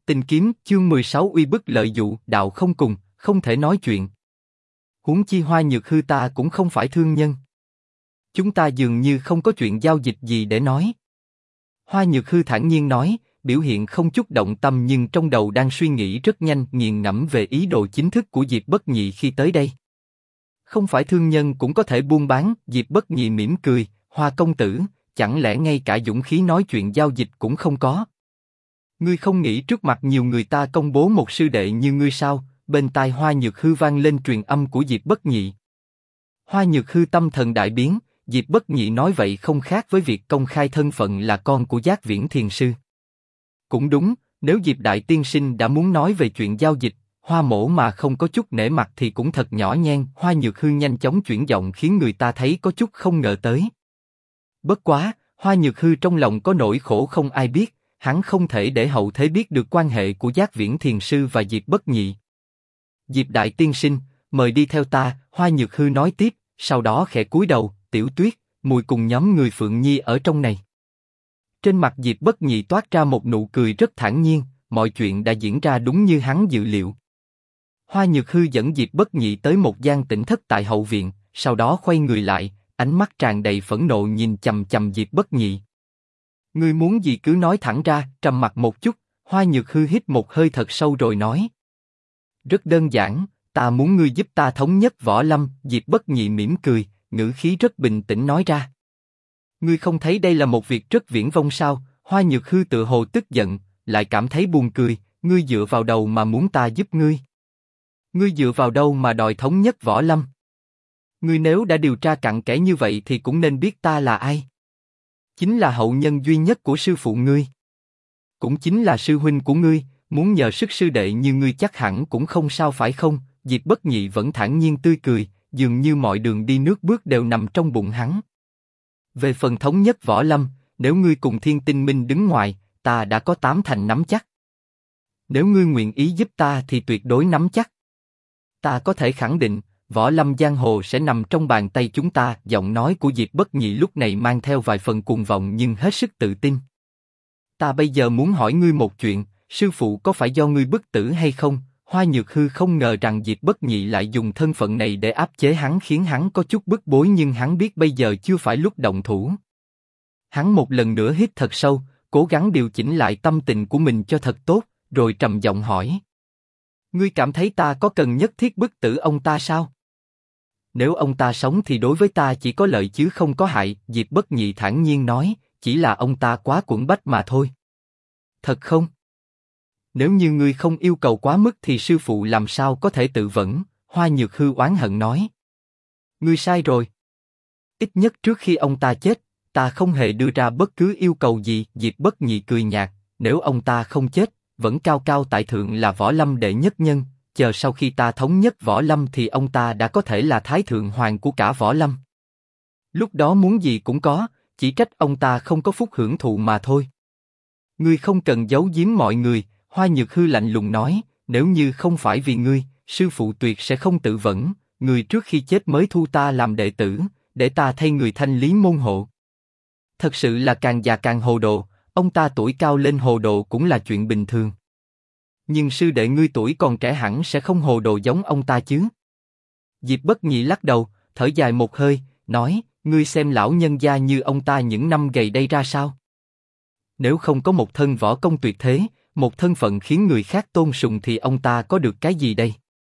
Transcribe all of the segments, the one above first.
Tình kiếm chương 16 uy bức lợi dụ, đạo không cùng, không thể nói chuyện. Huống chi Hoa Nhược Hư ta cũng không phải thương nhân. Chúng ta dường như không có chuyện giao dịch gì để nói. Hoa Nhược Hư thản nhiên nói, biểu hiện không chút động tâm nhưng trong đầu đang suy nghĩ rất nhanh, nghiền ngẫm về ý đồ chính thức của Diệp Bất Nhị khi tới đây. Không phải thương nhân cũng có thể buôn bán. Diệp Bất Nhị mỉm cười, Hoa công tử, chẳng lẽ ngay cả dũng khí nói chuyện giao dịch cũng không có? Ngươi không nghĩ trước mặt nhiều người ta công bố một sư đệ như ngươi sao? Bên tai Hoa Nhược Hư vang lên truyền âm của Diệp Bất Nhị. Hoa Nhược Hư tâm thần đại biến, Diệp Bất Nhị nói vậy không khác với việc công khai thân phận là con của Giác Viễn Thiền Sư. Cũng đúng, nếu Diệp Đại Tiên Sinh đã muốn nói về chuyện giao dịch, Hoa Mỗ mà không có chút nể mặt thì cũng thật nhỏ nhen. Hoa Nhược Hư nhanh chóng chuyển giọng khiến người ta thấy có chút không ngờ tới. Bất quá, Hoa Nhược Hư trong lòng có nỗi khổ không ai biết, hắn không thể để hậu thế biết được quan hệ của Giác Viễn Thiền Sư và Diệp Bất Nhị. Diệp Đại Tiên Sinh, mời đi theo ta, Hoa Nhược Hư nói tiếp, sau đó khẽ cúi đầu, Tiểu Tuyết, mùi cùng nhóm người Phượng Nhi ở trong này. Trên mặt Diệp Bất Nhị toát ra một nụ cười rất thản nhiên, mọi chuyện đã diễn ra đúng như hắn dự liệu. Hoa Nhược Hư dẫn Diệp Bất Nhị tới một gian tĩnh thất tại hậu viện, sau đó xoay người lại, ánh mắt tràn đầy phẫn nộ nhìn chằm chằm Diệp Bất Nhị. Ngươi muốn gì cứ nói thẳng ra. Trầm mặc một chút, Hoa Nhược Hư hít một hơi thật sâu rồi nói. Rất đơn giản, ta muốn ngươi giúp ta thống nhất võ lâm. Diệp Bất Nhị mỉm cười, ngữ khí rất bình tĩnh nói ra. Ngươi không thấy đây là một việc rất viển vông sao? Hoa Nhược Hư tự hồ tức giận, lại cảm thấy buồn cười. Ngươi dựa vào đâu mà muốn ta giúp ngươi? Ngươi dựa vào đâu mà đòi thống nhất võ lâm? Ngươi nếu đã điều tra cặn kẽ như vậy thì cũng nên biết ta là ai. Chính là hậu nhân duy nhất của sư phụ ngươi, cũng chính là sư huynh của ngươi. Muốn nhờ sức sư đệ như ngươi chắc hẳn cũng không sao phải không? Diệp Bất Nhị vẫn thản nhiên tươi cười, dường như mọi đường đi nước bước đều nằm trong bụng hắn. Về phần thống nhất võ lâm, nếu ngươi cùng Thiên Tinh Minh đứng ngoài, ta đã có 8 thành nắm chắc. Nếu ngươi nguyện ý giúp ta thì tuyệt đối nắm chắc. Ta có thể khẳng định, võ lâm giang hồ sẽ nằm trong bàn tay chúng ta. Giọng nói của Diệp Bất Nhị lúc này mang theo vài phần cuồng vọng nhưng hết sức tự tin. Ta bây giờ muốn hỏi ngươi một chuyện, sư phụ có phải do ngươi bức tử hay không? Hoa Nhược Hư không ngờ rằng Diệp Bất Nhị lại dùng thân phận này để áp chế hắn, khiến hắn có chút bức bối, nhưng hắn biết bây giờ chưa phải lúc động thủ. Hắn một lần nữa hít thật sâu, cố gắng điều chỉnh lại tâm tình của mình cho thật tốt, rồi trầm giọng hỏi. Ngươi cảm thấy ta có cần nhất thiết bức tử ông ta sao? Nếu ông ta sống thì đối với ta chỉ có lợi chứ không có hại. Diệp Bất Nhị thản nhiên nói, chỉ là ông ta quá quẫn bách mà thôi. Thật không? Nếu như ngươi không yêu cầu quá mức thì sư phụ làm sao có thể tự vẫn? Hoa Nhược Hư oán hận nói. Ngươi sai rồi. Ít nhất trước khi ông ta chết, ta không hề đưa ra bất cứ yêu cầu gì. Diệp Bất Nhị cười nhạt, nếu ông ta không chết, vẫn cao cao tại thượng là võ lâm đệ nhất nhân, chờ sau khi ta thống nhất võ lâm thì ông ta đã có thể là thái thượng hoàng của cả võ lâm. Lúc đó muốn gì cũng có, chỉ trách ông ta không có phúc hưởng thụ mà thôi. Ngươi không cần giấu giếm mọi người. Hoa Nhược Hư lạnh lùng nói, nếu như không phải vì ngươi, sư phụ tuyệt sẽ không tự vẫn. Người trước khi chết mới thu ta làm đệ tử, để ta thay người thanh lý môn hộ. Thật sự là càng già càng hồ đồ. Ông ta tuổi cao lên hồ đồ cũng là chuyện bình thường. Nhưng sư đệ ngươi tuổi còn trẻ hẳn sẽ không hồ đồ giống ông ta chứ? Diệp Bất Nhị lắc đầu, thở dài một hơi, nói, ngươi xem lão nhân gia như ông ta những năm gầy đây ra sao? Nếu không có một thân võ công tuyệt thế, một thân phận khiến người khác tôn sùng thì ông ta có được cái gì đây?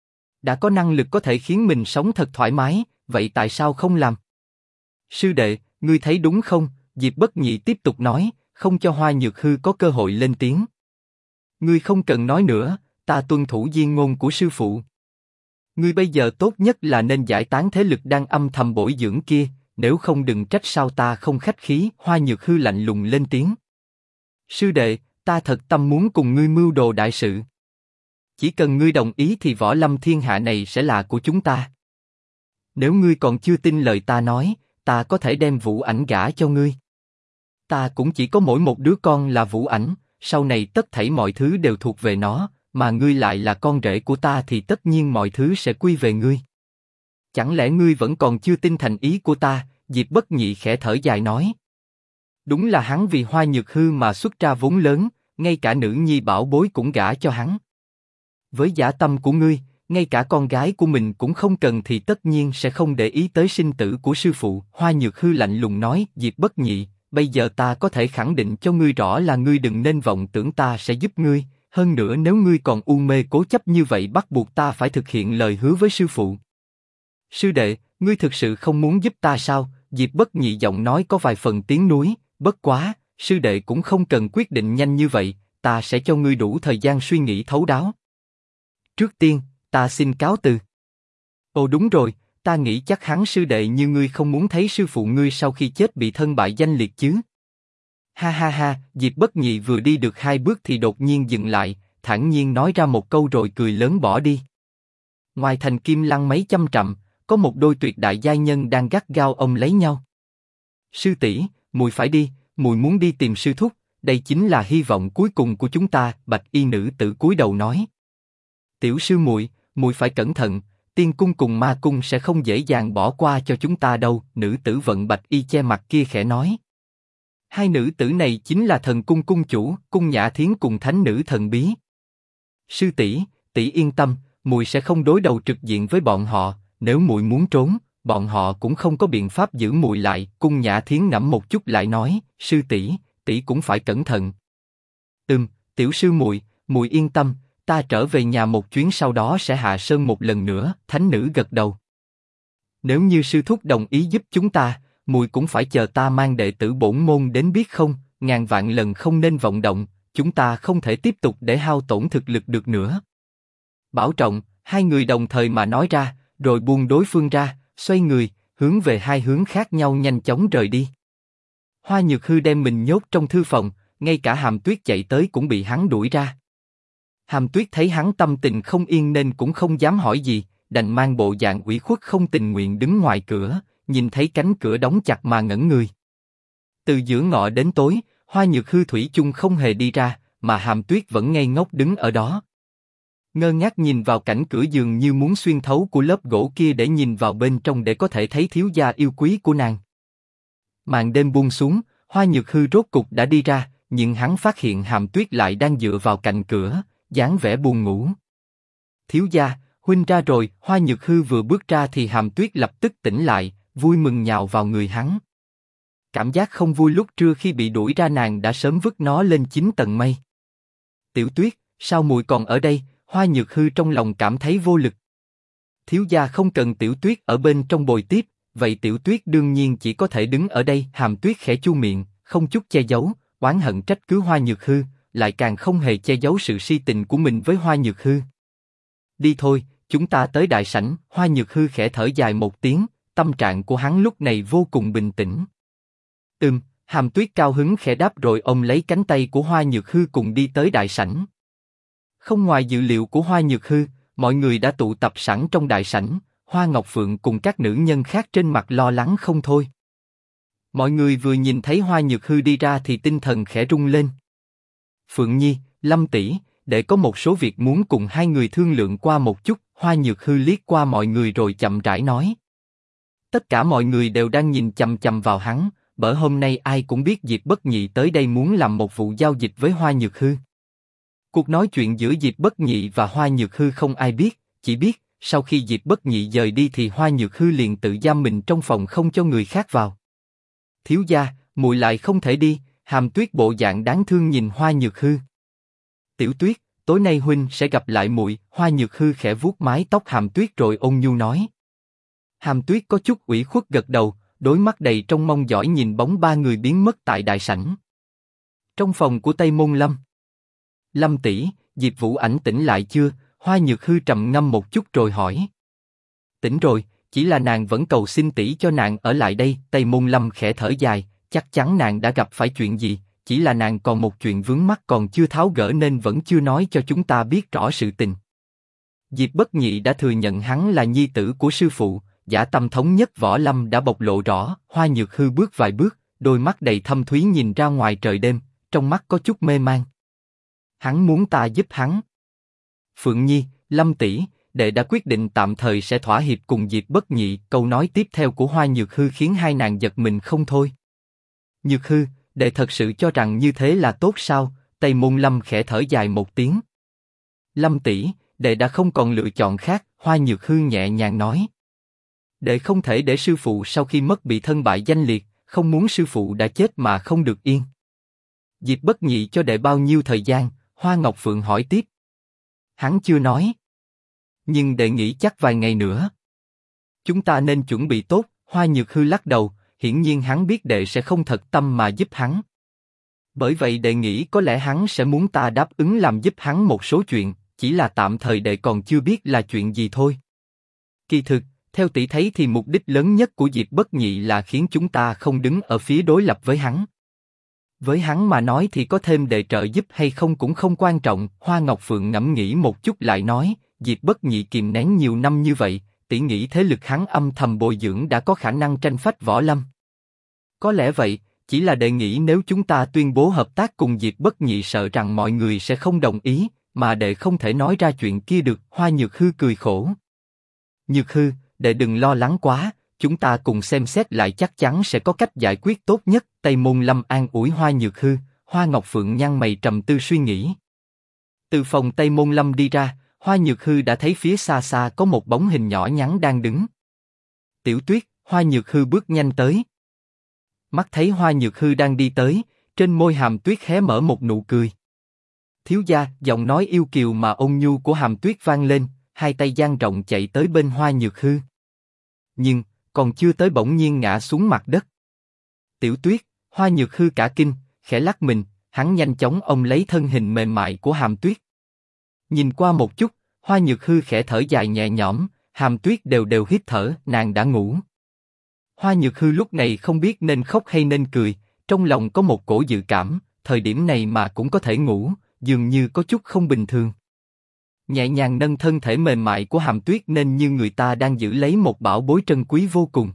Đã có năng lực có thể khiến mình sống thật thoải mái, vậy tại sao không làm? Sư đệ, ngươi thấy đúng không? Diệp Bất Nhị tiếp tục nói, không cho Hoa Nhược Hư có cơ hội lên tiếng. Ngươi không cần nói nữa, ta tuân thủ diên ngôn của sư phụ. Ngươi bây giờ tốt nhất là nên giải tán thế lực đang âm thầm bồi dưỡng kia, nếu không đừng trách sao ta không khách khí. Hoa Nhược Hư lạnh lùng lên tiếng. Sư đệ, ta thật tâm muốn cùng ngươi mưu đồ đại sự. Chỉ cần ngươi đồng ý thì võ lâm thiên hạ này sẽ là của chúng ta. Nếu ngươi còn chưa tin lời ta nói, ta có thể đem Vũ Ảnh gả cho ngươi. Ta cũng chỉ có mỗi một đứa con là Vũ Ảnh, sau này tất thảy mọi thứ đều thuộc về nó, mà ngươi lại là con rể của ta thì tất nhiên mọi thứ sẽ quy về ngươi. Chẳng lẽ ngươi vẫn còn chưa tin thành ý của ta? Diệp Bất Nhị khẽ thở dài nói. Đúng là hắn vì Hoa Nhược Hư mà xuất ra vốn lớn, ngay cả nữ nhi bảo bối cũng gả cho hắn. Với dã tâm của ngươi, ngay cả con gái của mình cũng không cần thì tất nhiên sẽ không để ý tới sinh tử của sư phụ. Hoa Nhược Hư lạnh lùng nói, Diệp Bất Nhị, bây giờ ta có thể khẳng định cho ngươi rõ là ngươi đừng nên vọng tưởng ta sẽ giúp ngươi. Hơn nữa nếu ngươi còn u mê cố chấp như vậy bắt buộc ta phải thực hiện lời hứa với sư phụ. Sư đệ, ngươi thực sự không muốn giúp ta sao? Diệp Bất Nhị giọng nói có vài phần tiếng núi, bất quá, sư đệ cũng không cần quyết định nhanh như vậy, ta sẽ cho ngươi đủ thời gian suy nghĩ thấu đáo. Trước tiên, ta xin cáo từ. Ồ đúng rồi, ta nghĩ chắc hẳn sư đệ như ngươi không muốn thấy sư phụ ngươi sau khi chết bị thân bại danh liệt chứ. Ha ha ha, Diệp Bất Nhị vừa đi được 2 bước thì đột nhiên dừng lại, thản nhiên nói ra một câu rồi cười lớn bỏ đi. Ngoài thành Kim Lăng mấy trăm trạm, có một đôi tuyệt đại giai nhân đang gắt gao ôm lấy nhau. Sư tỷ, muội phải đi, muội muốn đi tìm sư thúc, đây chính là hy vọng cuối cùng của chúng ta. Bạch y nữ tử cúi đầu nói. Tiểu sư muội, muội phải cẩn thận, tiên cung cùng ma cung sẽ không dễ dàng bỏ qua cho chúng ta đâu. Nữ tử vận bạch y che mặt kia khẽ nói. Hai nữ tử này chính là thần cung cung chủ, cung Nhã Thiến cùng thánh nữ thần bí. Sư tỷ, tỷ yên tâm, muội sẽ không đối đầu trực diện với bọn họ. Nếu muội muốn trốn, bọn họ cũng không có biện pháp giữ muội lại. Cung Nhã Thiến ngẫm một chút lại nói, sư tỷ, tỷ cũng phải cẩn thận. Tiểu sư muội, muội yên tâm, ta trở về nhà một chuyến sau đó sẽ hạ sơn một lần nữa. Thánh nữ gật đầu. Nếu như sư thúc đồng ý giúp chúng ta, muội cũng phải chờ ta mang đệ tử bổn môn đến biết không? Ngàn vạn lần không nên vọng động, chúng ta không thể tiếp tục để hao tổn thực lực được nữa. Bảo trọng. Hai người đồng thời mà nói ra, rồi buông đối phương ra, xoay người, hướng về hai hướng khác nhau nhanh chóng rời đi. Hoa Nhược Hư đem mình nhốt trong thư phòng, ngay cả Hàm Tuyết chạy tới cũng bị hắn đuổi ra. Hàm Tuyết thấy hắn tâm tình không yên nên cũng không dám hỏi gì, đành mang bộ dạng ủy khuất không tình nguyện đứng ngoài cửa, nhìn thấy cánh cửa đóng chặt mà ngẩn người. Từ giữa ngọ đến tối, Hoa Nhược Hư thủy chung không hề đi ra, mà Hàm Tuyết vẫn ngây ngốc đứng ở đó. Ngơ ngác nhìn vào cảnh cửa dường như muốn xuyên thấu của lớp gỗ kia để nhìn vào bên trong để có thể thấy thiếu gia yêu quý của nàng. Màn đêm buông xuống, Hoa Nhược Hư rốt cục đã đi ra, nhưng hắn phát hiện Hàm Tuyết lại đang dựa vào cạnh cửa, dáng vẻ buồn ngủ. Thiếu gia, huynh ra rồi. Hoa Nhược Hư vừa bước ra thì Hàm Tuyết lập tức tỉnh lại, vui mừng nhào vào người hắn. Cảm giác không vui lúc trưa khi bị đuổi ra nàng đã sớm vứt nó lên 9 tầng mây. Tiểu Tuyết, sao muội còn ở đây? Hoa Nhược Hư trong lòng cảm thấy vô lực. Thiếu gia không cần Tiểu Tuyết ở bên trong bồi tiếp, vậy Tiểu Tuyết đương nhiên chỉ có thể đứng ở đây. Hàm Tuyết khẽ chu miệng, không chút che giấu, oán hận trách cứ Hoa Nhược Hư, lại càng không hề che giấu sự si tình của mình với Hoa Nhược Hư. Đi thôi, chúng ta tới đại sảnh. Hoa Nhược Hư khẽ thở dài một tiếng, tâm trạng của hắn lúc này vô cùng bình tĩnh. Hàm Tuyết cao hứng khẽ đáp rồi ôm lấy cánh tay của Hoa Nhược Hư cùng đi tới đại sảnh. Không ngoài dự liệu của Hoa Nhược Hư, mọi người đã tụ tập sẵn trong đại sảnh. Hoa Ngọc Phượng cùng các nữ nhân khác trên mặt lo lắng không thôi. Mọi người vừa nhìn thấy Hoa Nhược Hư đi ra thì tinh thần khẽ rung lên. Phượng Nhi, Lâm tỷ, để có một số việc muốn cùng hai người thương lượng qua một chút. Hoa Nhược Hư liếc qua mọi người rồi chậm rãi nói. Tất cả mọi người đều đang nhìn chằm chằm vào hắn, bởi hôm nay ai cũng biết Diệp Bất Nhị tới đây muốn làm một vụ giao dịch với Hoa Nhược Hư. Cuộc nói chuyện giữa Diệp Bất Nhị và Hoa Nhược Hư không ai biết, chỉ biết sau khi Diệp Bất Nhị rời đi thì Hoa Nhược Hư liền tự giam mình trong phòng không cho người khác vào. Thiếu gia, muội lại không thể đi. Hàm Tuyết bộ dạng đáng thương nhìn Hoa Nhược Hư. Tiểu Tuyết, tối nay huynh sẽ gặp lại muội. Hoa Nhược Hư khẽ vuốt mái tóc Hàm Tuyết rồi ôn nhu nói. Hàm Tuyết có chút ủy khuất gật đầu, đôi mắt đầy trong mong mỏi nhìn bóng ba người biến mất tại đại sảnh. Trong phòng của Tây Môn Lâm. Lâm tỷ, Diệp Vũ Ảnh tỉnh lại chưa? Hoa Nhược Hư trầm ngâm một chút rồi hỏi. Tỉnh rồi, chỉ là nàng vẫn cầu xin tỷ cho nàng ở lại đây. Tây Môn Lâm khẽ thở dài, chắc chắn nàng đã gặp phải chuyện gì, chỉ là nàng còn một chuyện vướng mắc còn chưa tháo gỡ nên vẫn chưa nói cho chúng ta biết rõ sự tình. Diệp Bất Nhị đã thừa nhận hắn là nhi tử của sư phụ, dã tâm thống nhất võ lâm đã bộc lộ rõ. Hoa Nhược Hư bước vài bước, đôi mắt đầy thâm thúy nhìn ra ngoài trời đêm, trong mắt có chút mê man. Hắn muốn ta giúp hắn. Phượng Nhi, Lâm tỷ, đệ đã quyết định tạm thời sẽ thỏa hiệp cùng Diệp Bất Nhị. Câu nói tiếp theo của Hoa Nhược Hư khiến hai nàng giật mình không thôi. Nhược Hư, đệ thật sự cho rằng như thế là tốt sao? Tây Môn Lâm khẽ thở dài một tiếng. Lâm tỷ, đệ đã không còn lựa chọn khác, Hoa Nhược Hư nhẹ nhàng nói. Đệ không thể để sư phụ sau khi mất bị thân bại danh liệt, không muốn sư phụ đã chết mà không được yên. Diệp Bất Nhị cho đệ bao nhiêu thời gian? Hoa Ngọc Phượng hỏi tiếp. Hắn chưa nói. Nhưng đệ nghĩ chắc vài ngày nữa. Chúng ta nên chuẩn bị tốt. Hoa Nhược Hư lắc đầu, hiển nhiên hắn biết đệ sẽ không thật tâm mà giúp hắn. Bởi vậy đệ nghĩ có lẽ hắn sẽ muốn ta đáp ứng làm giúp hắn một số chuyện, chỉ là tạm thời đệ còn chưa biết là chuyện gì thôi. Kỳ thực, theo tỷ thấy thì mục đích lớn nhất của Diệp Bất Nhị là khiến chúng ta không đứng ở phía đối lập với hắn. Với hắn mà nói thì có thêm đệ trợ giúp hay không cũng không quan trọng. Hoa Ngọc Phượng ngẫm nghĩ một chút lại nói, Diệp Bất Nhị kìm nén nhiều năm như vậy, tỷ nghĩ thế lực hắn âm thầm bồi dưỡng đã có khả năng tranh phách võ lâm. Có lẽ vậy, chỉ là đệ nghĩ nếu chúng ta tuyên bố hợp tác cùng Diệp Bất Nhị sợ rằng mọi người sẽ không đồng ý, mà đệ không thể nói ra chuyện kia được. Hoa Nhược Hư cười khổ. Nhược Hư, đệ đừng lo lắng quá, chúng ta cùng xem xét lại chắc chắn sẽ có cách giải quyết tốt nhất. Tây Môn Lâm an ủi Hoa Nhược Hư. Hoa Ngọc Phượng nhăn mày trầm tư suy nghĩ. Từ phòng Tây Môn Lâm đi ra, Hoa Nhược Hư đã thấy phía xa xa có một bóng hình nhỏ nhắn đang đứng. Tiểu Tuyết. Hoa Nhược Hư bước nhanh tới. Mắt thấy Hoa Nhược Hư đang đi tới, trên môi Hàm Tuyết hé mở một nụ cười. Thiếu gia, giọng nói yêu kiều mà ôn nhu của Hàm Tuyết vang lên, hai tay dang rộng chạy tới bên Hoa Nhược Hư. Nhưng còn chưa tới bỗng nhiên ngã xuống mặt đất. Tiểu Tuyết. Hoa Nhược Hư cả kinh, khẽ lắc mình, hắn nhanh chóng ôm lấy thân hình mềm mại của Hàm Tuyết. Nhìn qua một chút, Hoa Nhược Hư khẽ thở dài nhẹ nhõm, Hàm Tuyết đều đều hít thở, nàng đã ngủ. Hoa Nhược Hư lúc này không biết nên khóc hay nên cười, trong lòng có một cổ dự cảm, thời điểm này mà cũng có thể ngủ, dường như có chút không bình thường. Nhẹ nhàng nâng thân thể mềm mại của Hàm Tuyết nên như người ta đang giữ lấy một bảo bối trân quý vô cùng.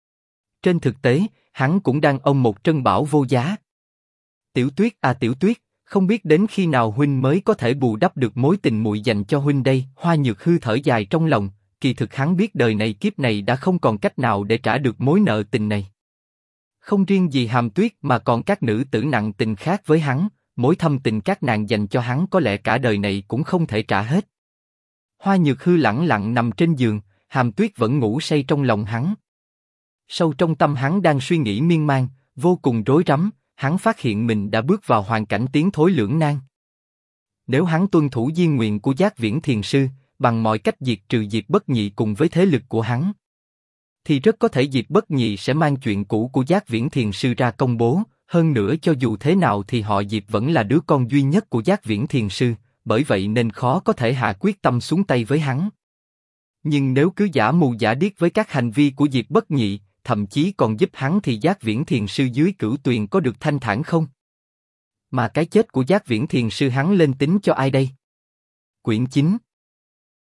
Trên thực tế, hắn cũng đang ôm một trân bảo vô giá. Tiểu Tuyết à Tiểu Tuyết, không biết đến khi nào huynh mới có thể bù đắp được mối tình muội dành cho huynh đây. Hoa Nhược Hư thở dài trong lòng, kỳ thực hắn biết đời này kiếp này đã không còn cách nào để trả được mối nợ tình này. Không riêng gì Hàm Tuyết mà còn các nữ tử nặng tình khác với hắn, mối thâm tình các nàng dành cho hắn có lẽ cả đời này cũng không thể trả hết. Hoa Nhược Hư lẳng lặng nằm trên giường, Hàm Tuyết vẫn ngủ say trong lòng hắn. Sâu trong tâm hắn đang suy nghĩ miên man, vô cùng rối rắm, hắn phát hiện mình đã bước vào hoàn cảnh tiến thối lưỡng nan. Nếu hắn tuân thủ diên nguyện của Giác Viễn Thiền Sư, bằng mọi cách diệt trừ Diệp Bất Nhị cùng với thế lực của hắn, thì rất có thể Diệp Bất Nhị sẽ mang chuyện cũ của Giác Viễn Thiền Sư ra công bố. Hơn nữa cho dù thế nào thì họ Diệp vẫn là đứa con duy nhất của Giác Viễn Thiền Sư, bởi vậy nên khó có thể hạ quyết tâm xuống tay với hắn. Nhưng nếu cứ giả mù giả điếc với các hành vi của Diệp Bất Nhị, thậm chí còn giúp hắn thì Giác Viễn Thiền Sư dưới Cửu Tuyền có được thanh thản không? Mà cái chết của Giác Viễn Thiền Sư hắn lên tính cho ai đây? Quyển 9